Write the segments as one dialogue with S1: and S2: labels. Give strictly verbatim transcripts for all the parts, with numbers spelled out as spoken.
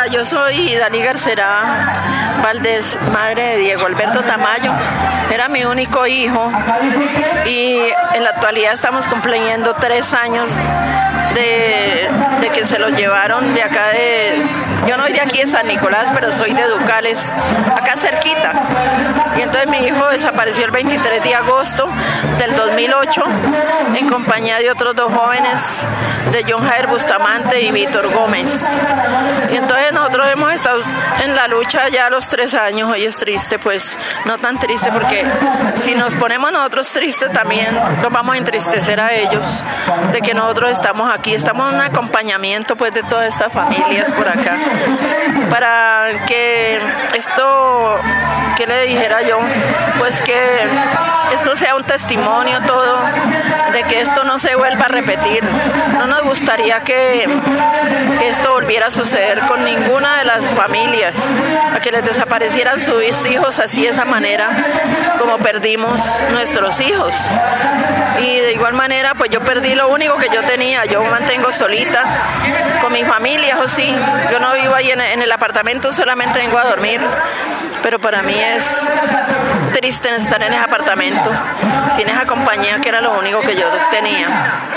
S1: Hola, yo soy Dalí Garcerá Valdés, madre de Diego Alberto Tamayo. Era mi único hijo y en la actualidad estamos cumpliendo tres años de, de que se lo llevaron de acá de... Yo no soy de aquí de San Nicolás, pero soy de Ducales, acá cerquita. Y entonces mi hijo desapareció el veintitrés de agosto del dos mil ocho en compañía de otros dos jóvenes, de John Jair Bustamante y Víctor Gómez. Y entonces nosotros hemos estado en la lucha ya a los tres años. Hoy es triste, pues no tan triste, porque si nos ponemos nosotros tristes también los vamos a entristecer a ellos, de que nosotros estamos aquí, estamos en un acompañamiento pues de todas estas familias por acá, para que esto, que le dijera yo, pues que esto sea un testimonio todo, de que esto no se vuelva a repetir. No nos gustaría que, que esto volviera a suceder con ninguna de las familias, a que les desaparecieran sus hijos así de esa manera como perdimos nuestros hijos. Y de igual manera pues yo perdí lo único que yo tenía. Yo me mantengo solita con mi familia, o sí, yo no vivo ahí en, en el apartamento, solamente vengo a dormir, pero para mí es triste estar en ese apartamento sin esa compañía que era lo único que yo tenía.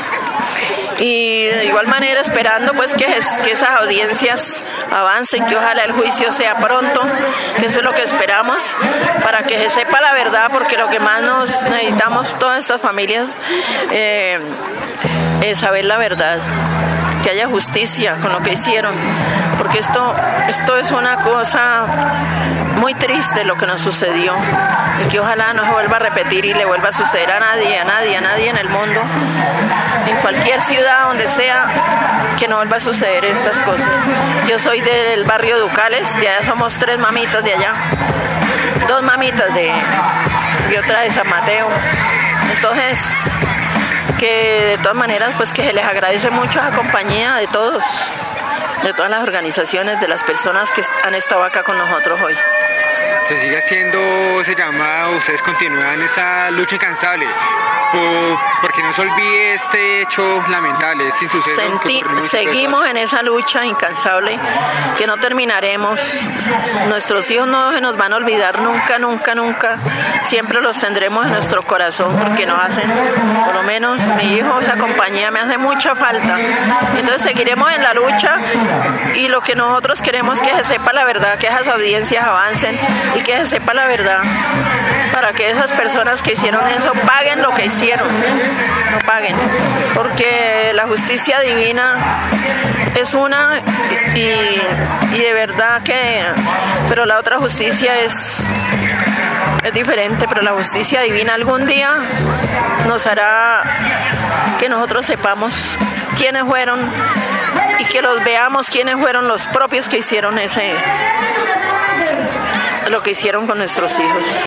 S1: Y de igual manera esperando pues que, es, que esas audiencias avancen, que ojalá el juicio sea pronto, que eso es lo que esperamos, para que se sepa la verdad, porque lo que más nos necesitamos todas estas familias eh, es saber la verdad, que haya justicia con lo que hicieron, porque esto, esto es una cosa muy triste lo que nos sucedió, y que ojalá no se vuelva a repetir y le vuelva a suceder a nadie, a nadie, a nadie en el mundo, en cualquier ciudad, donde sea, que no vuelva a suceder estas cosas. Yo soy del barrio Ducales, de allá somos tres mamitas de allá, dos mamitas de, y otra de San Mateo. Entonces, que de todas maneras, pues que se les agradece mucho a la compañía de todos, de todas las organizaciones, de las personas que han estado acá con nosotros hoy.
S2: Se sigue haciendo ese llamado, ustedes continúan esa lucha incansable, por, porque no se olvide este hecho lamentable, este insuceso.
S1: Sentí, seguimos en esa lucha incansable, que no terminaremos. Nuestros hijos no se nos van a olvidar nunca, nunca, nunca. Siempre los tendremos en nuestro corazón, porque nos hacen, por lo menos mi hijo, esa compañía me hace mucha falta. Entonces seguiremos en la lucha, y lo que nosotros queremos es que se sepa la verdad, que esas audiencias avancen y que se sepa la verdad, para que esas personas que hicieron eso paguen lo que hicieron, no paguen, porque la justicia divina es una y, y de verdad que, pero la otra justicia es, es diferente, pero la justicia divina algún día nos hará que nosotros sepamos quiénes fueron y que los veamos quiénes fueron los propios que hicieron ese, lo que hicieron con nuestros hijos.